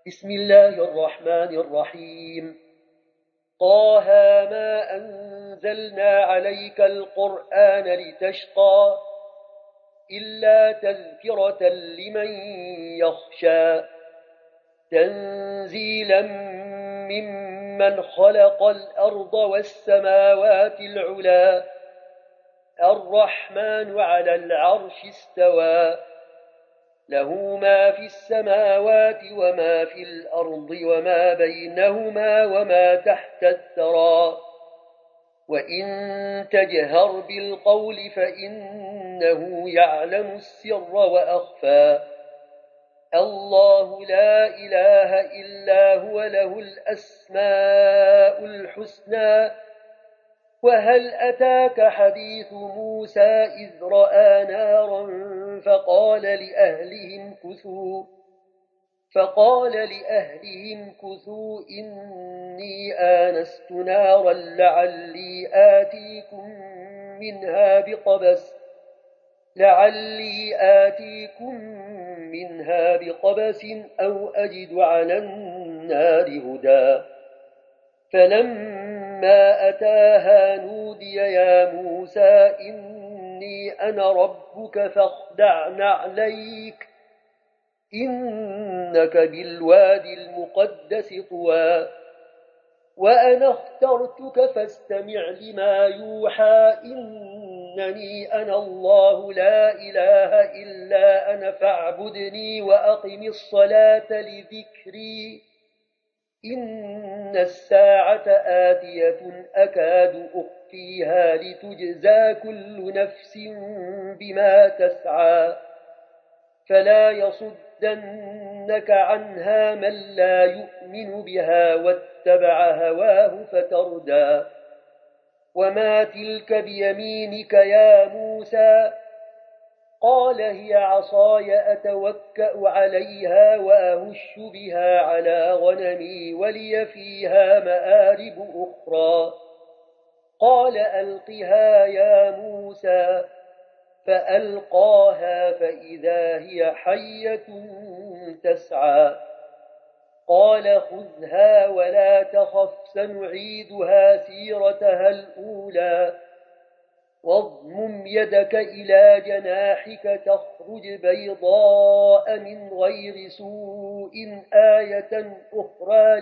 بسم الله الرحمن الرحيم. طه ما أنزلنا عليك القرآن لتشقى إلا تذكرة لمن يخشى تنزيلا ممن خلق الأرض والسماوات العلا الرحمن على العرش استوى له ما في السماوات وما في الأرض وما بينهما وما تحت الثرى وإن تجهر بالقول فإنه يعلم السر وأخفى الله لا إله إلا هو له الأسماء الحسنى وهل أتاك حديث موسى إذ رأى نارا فقال لأهلهم كثوا إني آنست نارا لعلي آتيكم منها بقبس أو أجد على النار هدى فلما أتاها نودي يا موسى إني أنا ربك فاخدع نعليك إنك بالواد المقدس طوى وأنا اخترتك فاستمع لما يوحى إنني أنا الله لا إله إلا أنا فاعبدني وأقم الصلاة لذكري إن الساعة آتية أكاد أخفيها لتجزى كل نفس بما تسعى فلا يصدنك عنها من لا يؤمن بها واتبع هواه فتردى وما تلك بيمينك يا موسى قال هي عصاي أتوكأ عليها وأهش بها على غنمي ولي فيها مآرب أخرى قال ألقها يا موسى فألقاها فإذا هي حية تسعى قال خذها ولا تخف سنعيدها سيرتها الأولى واضمم يدك إلى جناحك تخرج بيضاء من غير سوء آية أخرى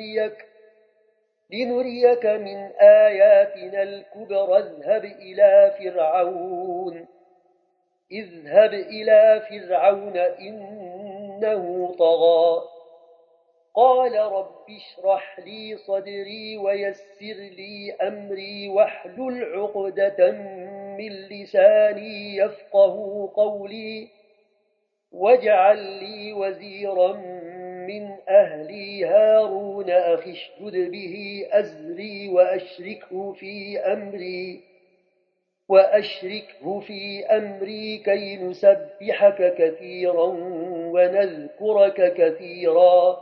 لنريك من آياتنا الكبرى اذهب إلى فرعون إنه طغى قال رب اشرح لي صدري ويسر لي أمري واحلل عقدة من لساني يفقه قولي واجعل لي وزيرا من أهلي هارون أخي اشدد به أزري وأشركه في أمري كي نسبحك كثيرا ونذكرك كثيرا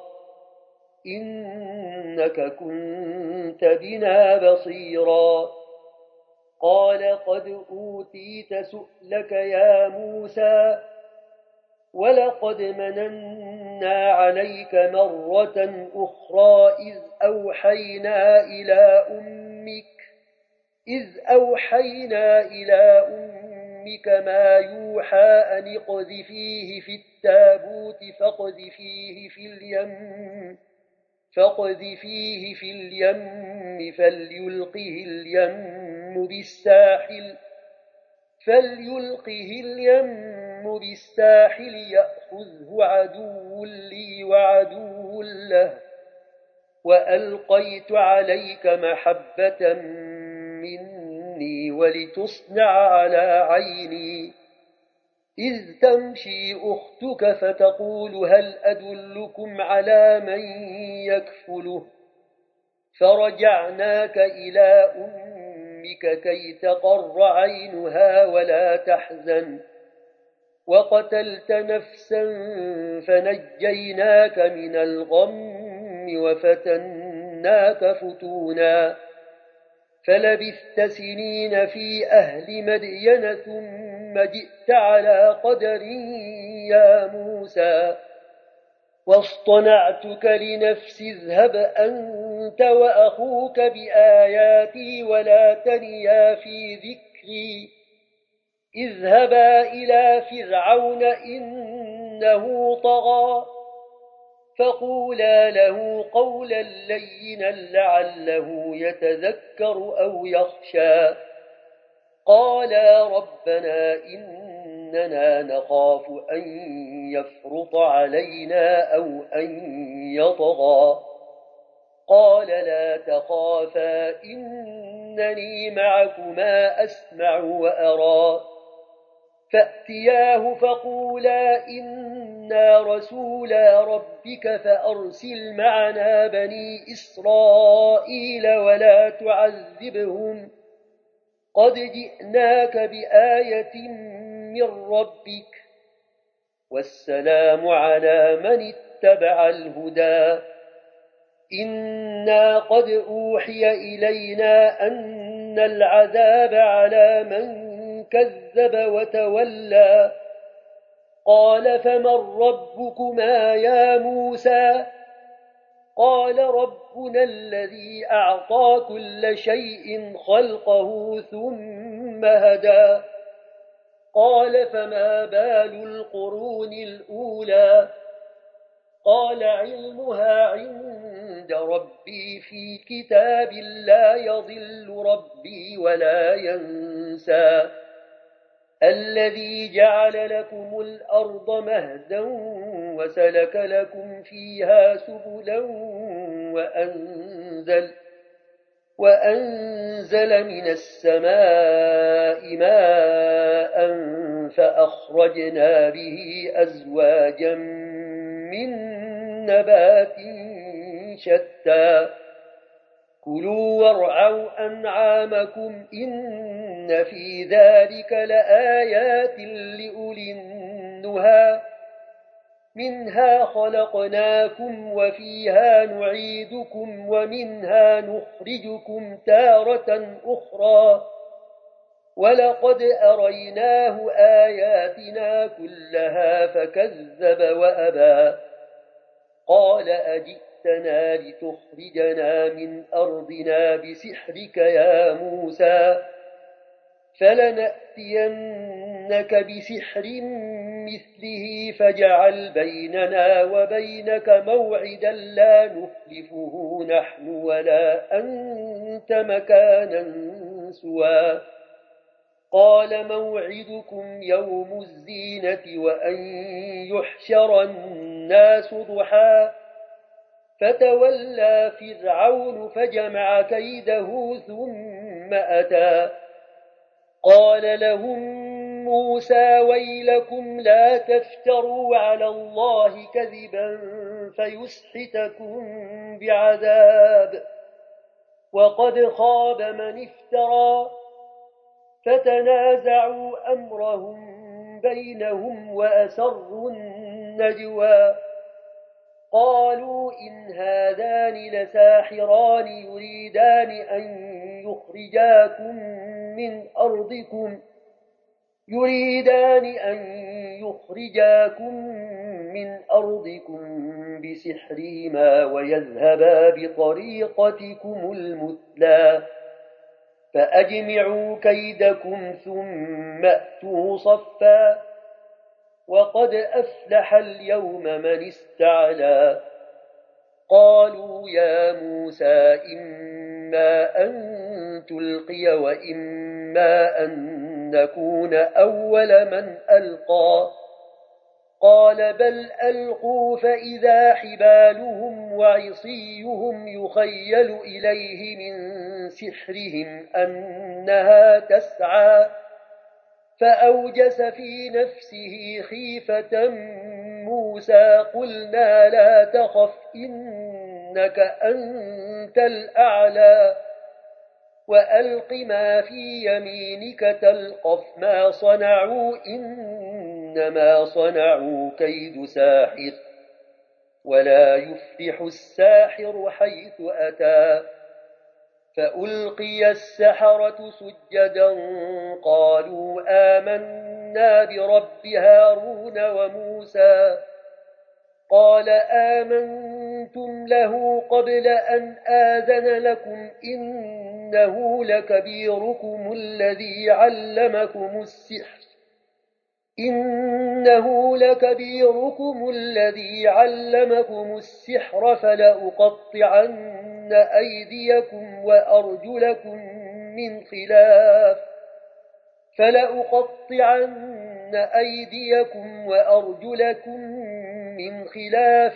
إنك كنت بنا بصيرا قال قد أوتيت سؤلك يا موسى ولقد مننا عليك مرة أخرى إذ أوحينا إلى أمك ما يوحى أن اقذفيه في التابوت فاقذفيه في اليم فليلقه اليم بالساحل يأخذه عدو لي وعدو له وألقيت عليك محبة مني ولتصنع على عيني إذ تمشي أختك فتقول هل أدلكم على من يكفله فرجعناك إلى أمك كي تقر عينها ولا تحزن وقتلت نفسا فنجيناك من الغم وفتناك فتونا فلبثت سنين في أهل مدين ثم جئت على قدر يا موسى واصطنعتك لنفسي اذهب أنت وأخوك بآياتي ولا تنيا في ذكري اذهبا إلى فرعون إنه طغى فقولا له قولا لينا لعله يتذكر أو يخشى قالا ربنا إننا نخاف أن يفرط علينا أو أن يطغى قال لا تخافا إنني معكما أسمع وأرى فأتياه فقولا إنا رسولا ربك فأرسل معنا بني إسرائيل ولا تعذبهم قد جئناك بآية من ربك والسلام على من اتبع الهدى إنا قد أوحي إلينا أن العذاب على من كذب وتولى قال فمن ربكما يا موسى قال ربنا الذي أعطى كل شيء خلقه ثم هدى قال فما بال القرون الأولى قال علمها عند ربي في كتاب لا يضل ربي ولا ينسى الذي جعل لكم الأرض مهدا وسلك لكم فيها سبلا وأنزل من السماء ماء فأخرجنا به أزواجا من نبات شتى كلوا وارعوا أنعامكم إن في ذلك لآيات لأولي النهى منها خلقناكم وفيها نعيدكم ومنها نخرجكم تارة أخرى ولقد أريناه آياتنا كلها فكذب وأبى قال أجئتنا لتخرجنا من أرضنا بسحرك يا موسى فلنأتينك بسحر مثله فاجعل بيننا وبينك موعدا لا نخلفه نحن ولا أنت مكانا سوى قال موعدكم يوم الزينة وأن يحشر الناس ضحى فتولى فرعون فجمع كيده ثم أتى قال لهم موسى ويلكم لا تفتروا على الله كذبا فيسحتكم بعذاب وقد خاب من افترى فتنازعوا أمرهم بينهم وأسروا النجوى قالوا إن هذان لساحران يريدان أن يخرجاكم من أرضكم بسحرهما ويذهبا بطريقتكم المثلى فأجمعوا كيدكم ثم أتوا صفا وقد أفلح اليوم من استعلى قالوا يا موسى إما أن تلقي وإما أن نكون أول من ألقى قال بل ألقوا فإذا حبالهم وعصيهم يخيل إليه من سحرهم أنها تسعى فأوجس في نفسه خيفة موسى قلنا لا تخف إنك أنت الأعلى وألق ما في يمينك تلقف ما صنعوا إنما صنعوا كيد ساحر ولا يفلح الساحر حيث أتى فألقي السحرة سجدا قالوا آمنا برب هارون وموسى قال آمنتم له قبل أن آذن لكم إنه لكبيركم الذي علمكم السحر فلأقطعن أيديكم وأرجلكم من خلاف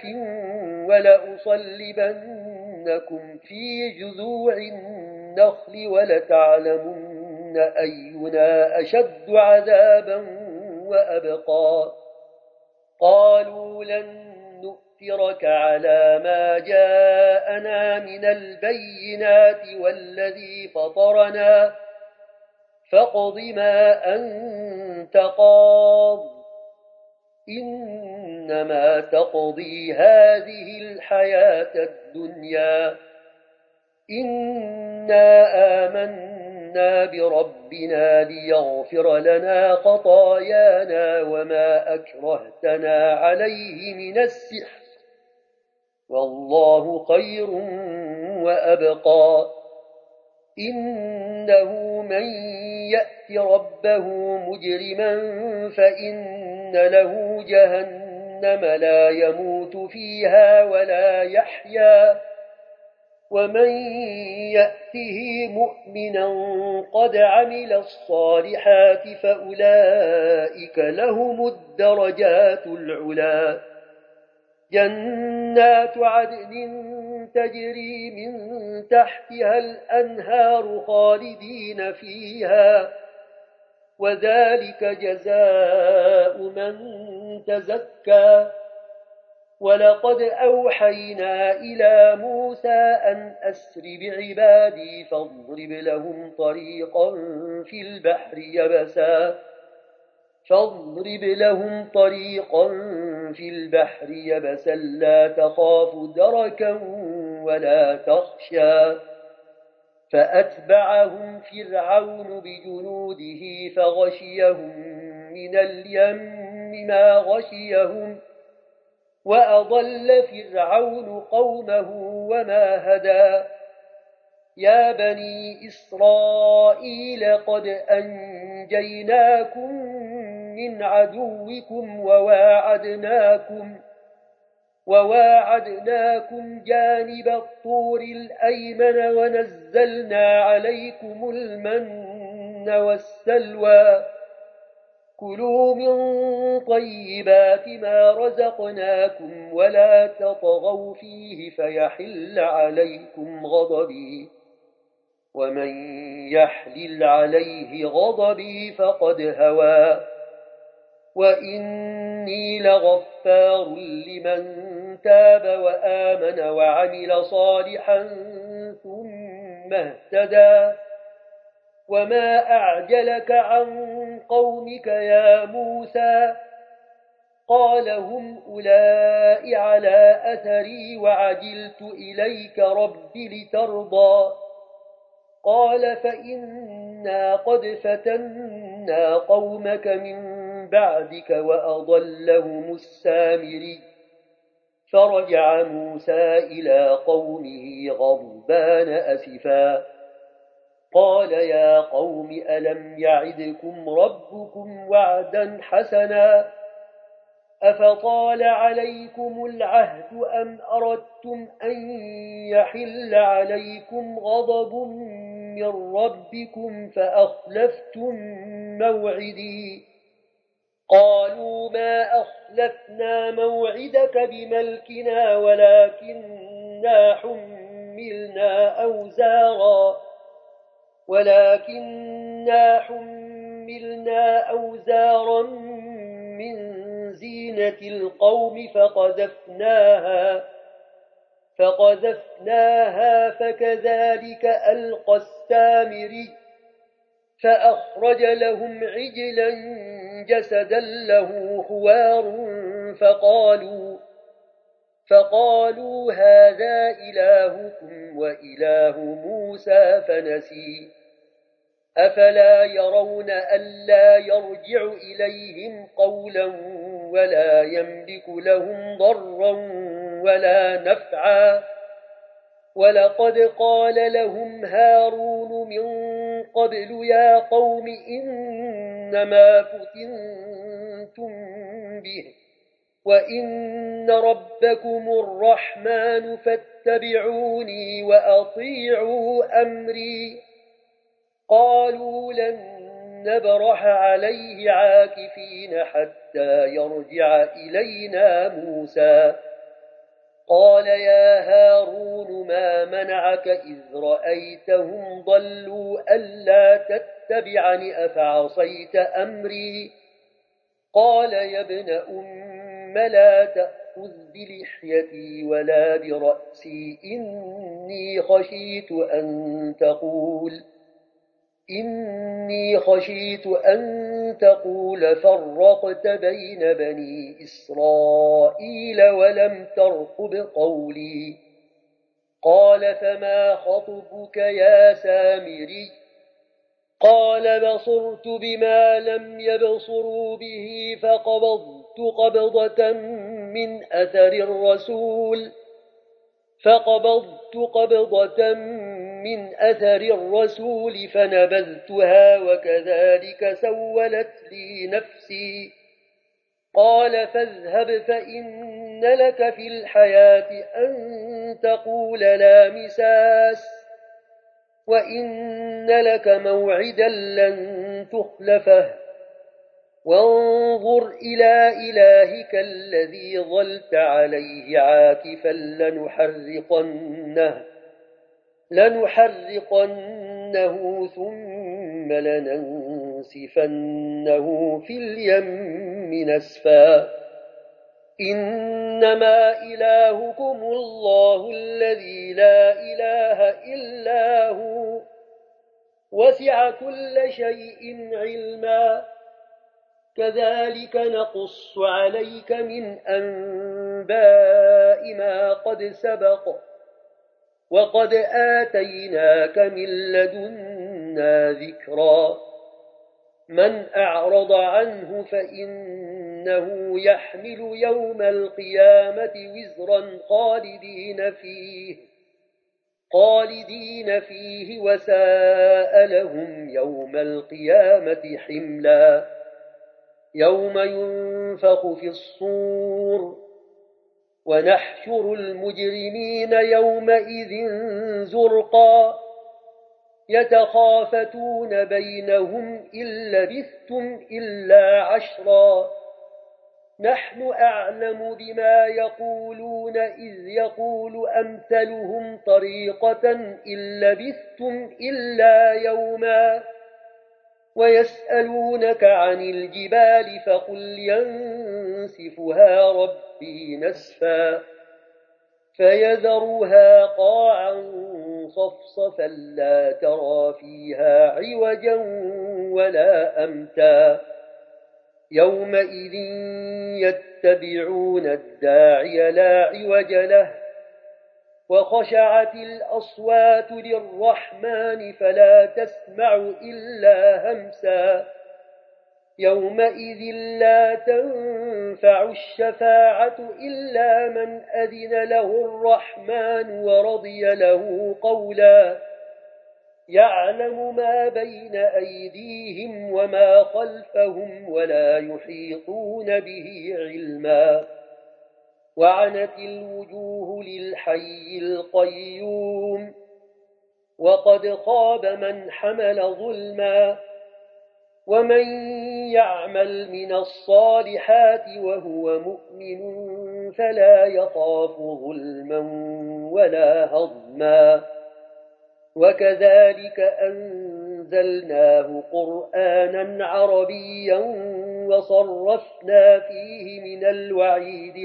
ولأصلبنكم في جذوع النخل ولتعلمن أينا أشد عذابا وأبقى قالوا لن نؤثرك على ما جاءنا من البينات والذي فطرنا فاقض ما أنت قاض إنما تقضي هذه الحياة الدنيا إنا آمنا بربنا ليغفر لنا خطايانا وما أكرهتنا عليه من السحر والله خير وأبقى إنه من يأت ربه مجرما فإن له جهنم لا يموت فيها ولا يحيا ومن يأته مؤمنا قد عمل الصالحات فأولئك لهم الدرجات العلا جنات عدن تجري من تحتها الأنهار خالدين فيها وذلك جزاء من تزكى ولقد أوحينا إلى موسى أن أسر بعبادي فاضرب لهم طريقا في البحر يبسا لا تخاف دركا ولا تخشى فأتبعهم فرعون بجنوده فغشيهم من اليم ما غشيهم وأضل فرعون قومه وما هدى يا بني إسرائيل قد أنجيناكم من عدوكم وواعدناكم جانب الطور الأيمن ونزلنا عليكم المن والسلوى كلوا من طيبات ما رزقناكم ولا تطغوا فيه فيحل عليكم غضبي ومن يحلل عليه غضبي فقد هوى وإني لغفار لمن تاب وآمن وعمل صالحا ثم اهتدى وما أعجلك عن قومك يا موسى قال هم أولئك على أثري وعجلت إليك رب لترضى قال فإنا قد فتنا قومك من بعدك وأضلهم السامري فرجع موسى إلى قومه غضبان أسفا قال يا قوم ألم يعدكم ربكم وعدا حسنا أفطال عليكم العهد أم أردتم أن يحل عليكم غضب من ربكم فأخلفتم موعدي قالوا ما أخلفنا موعدك بملكنا ولكننا حملنا أوزارا من زينة القوم فقذفناها فكذلك ألقى السامري فأخرج لهم عجلا جسدا له خوار فقالوا هذا إلهكم وإله موسى فنسي أفلا يرون ألا يرجع إليهم قولا ولا يملك لهم ضرا ولا نفعا ولقد قال لهم هارون من قبل يا قوم إنما فتنتم به وإن ربكم الرحمن فاتبعوني وأطيعوا أمري قالوا لن نبرح عليه عاكفين حتى يرجع إلينا موسى قال يا هارون ما منعك إذ رأيتهم ضلوا ألا تتبعني أفعصيت أمري قال يا ابن أم لا تأخذ بلحيتي ولا برأسي إني خشيت أن تقول فرقت بين بني إسرائيل ولم ترقب قولي قال فما خطبك يا سامري قال بصرت بما لم يبصروا به فقبضت قبضة من أثر الرسول فنبذتها وكذلك سولت لي نفسي قال فاذهب فإن لك في الحياة أن تقول لا مساس وإن لك موعدا لن تخلفه وانظر إلى إلهك الذي ظلت عليه عاكفا لنحرقنه ثم لننسفنه في اليم نسفا إنما إلهكم الله الذي لا إله إلا هو وسع كل شيء علما كذلك نقص عليك من أنباء ما قد سبق وقد آتيناك من لدنا ذكرا من أعرض عنه فإنه يحمل يوم القيامة وزرا خالدين فيه وساء لهم يوم القيامة حملا يوم ينفخ في الصور ونحشر المجرمين يومئذ زرقا يتخافتون بينهم إن لبثتم إلا عشرا نحن أعلم بما يقولون إذ يقول أمثلهم طريقة إن لبثتم إلا يوما ويسألونك عن الجبال فقل ينسفها ربي نسفا فيذرها قاعا صفصفا لا ترى فيها عوجا ولا أمتا يومئذ يتبعون الداعي لا عوج له وخشعت الأصوات للرحمن فلا تسمع إلا همسا يومئذ لا تنفع الشفاعة إلا من أذن له الرحمن ورضي له قولا يعلم ما بين أيديهم وما خلفهم ولا يحيطون به علما وعنت الوجوه للحي القيوم وقد خاب من حمل ظلما ومن يعمل من الصالحات وهو مؤمن فلا يخاف ظلما ولا هضما وكذلك أنزلناه قرآنا عربيا وصرفنا فيه من الوعيد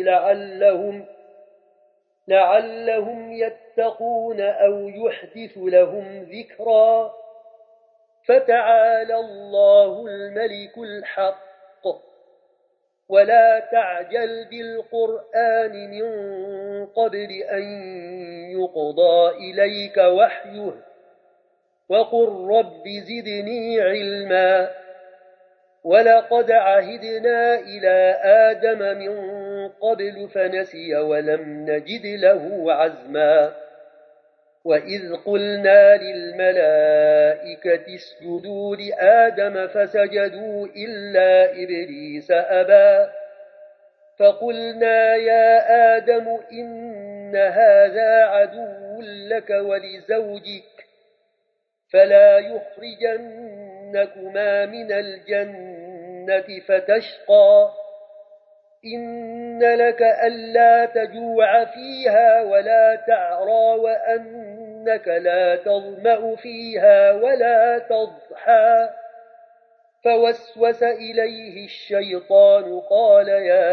لعلهم يتقون أو يحدث لهم ذكرا فتعالى الله الملك الحق ولا تعجل بالقرآن من قبل أن يقضى إليك وحيه وقل رب زدني علما ولقد عهدنا إلى آدم من قبل فنسي ولم نجد له عزما وإذ قلنا للملائكة اسجدوا لآدم فسجدوا إلا إبليس أبى فقلنا يا آدم إن هذا عدو لك ولزوجك فلا يخرجنكما من الجنة فتشقى إن لك ألا تجوع فيها ولا تعرى وأنك لا تظمأ فيها ولا تضحى فوسوس إليه الشيطان قال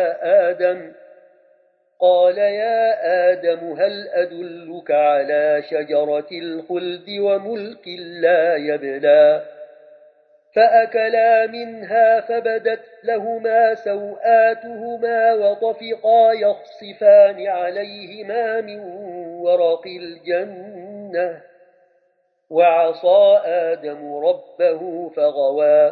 يا آدم هل أدلك على شجرة الخلد وملك لا يبلى فأكلا منها فبدت لهما سوآتهما وطفقا يخصفان عليهما من ورق الجنة وعصى آدم ربه فغوى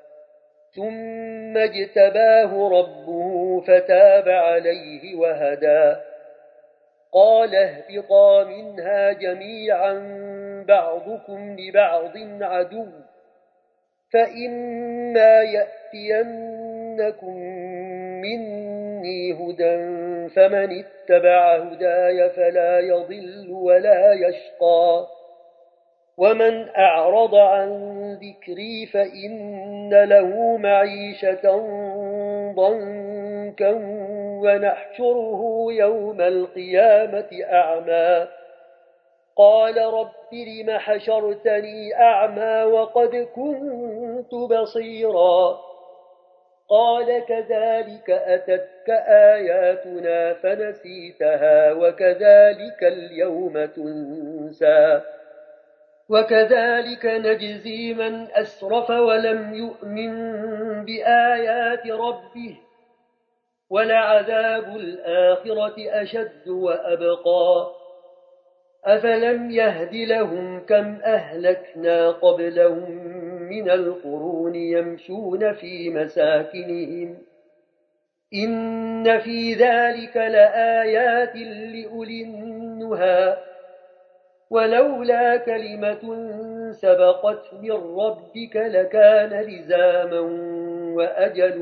ثم اجتباه ربه فتاب عليه وهدى قال اهبطا منها جميعا بعضكم لبعض عدو فإما يأتينكم مني هدى فمن اتبع هداي فلا يضل ولا يشقى ومن أعرض عن ذكري فإن له معيشة ضنكا ونحشره يوم القيامة أعمى قال رب لم حشرتني أعمى وقد كنت بصيرا قال كذلك أتتك آياتنا فنسيتها وكذلك اليوم تنسى وكذلك نجزي من أسرف ولم يؤمن بآيات ربه ولعذاب الآخرة أشد وأبقى أفلم يهد لهم كم أهلكنا قبلهم من القرون يمشون في مساكنهم إن في ذلك لآيات لأولي النهى ولولا كلمة سبقت من ربك لكان لزاما وأجل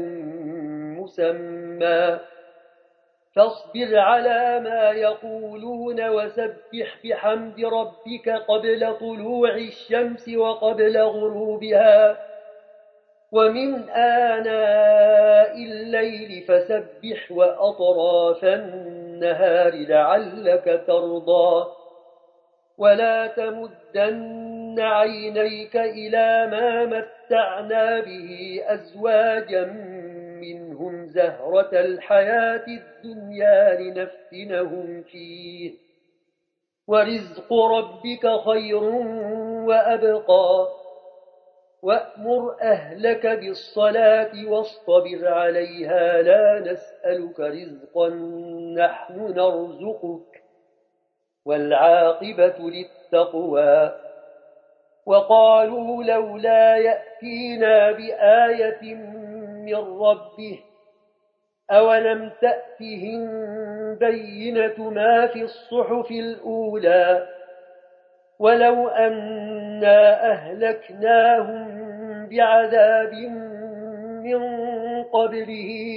مسمى فاصبر على ما يقولون وسبح بحمد ربك قبل طلوع الشمس وقبل غروبها ومن آناء الليل فسبح وأطراف النهار لعلك ترضى ولا تمدن عينيك إلى ما متعنا به أزواجا منهم زهرة الحياة الدنيا لنفتنهم فيه ورزق ربك خير وأبقى وأمر أهلك بالصلاة واصطبر عليها لا نسألك رزقا نحن نرزقك والعاقبة للتقوى وقالوا لولا يأتينا بآية من ربه أولم تأتهم بينة ما في الصحف الأولى ولو أنا أهلكناهم بعذاب من قبله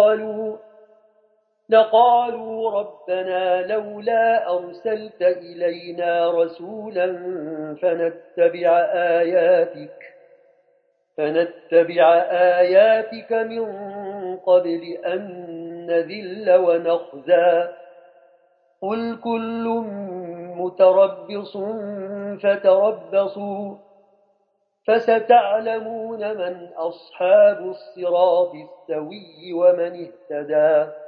لقالوا ربنا لولا أرسلت إلينا رسولا فنتبع آياتك من قبل أن نذل ونخزى قل كل متربص فتربصوا فستعلمون من أصحاب الصراط السوي ومن اهتدى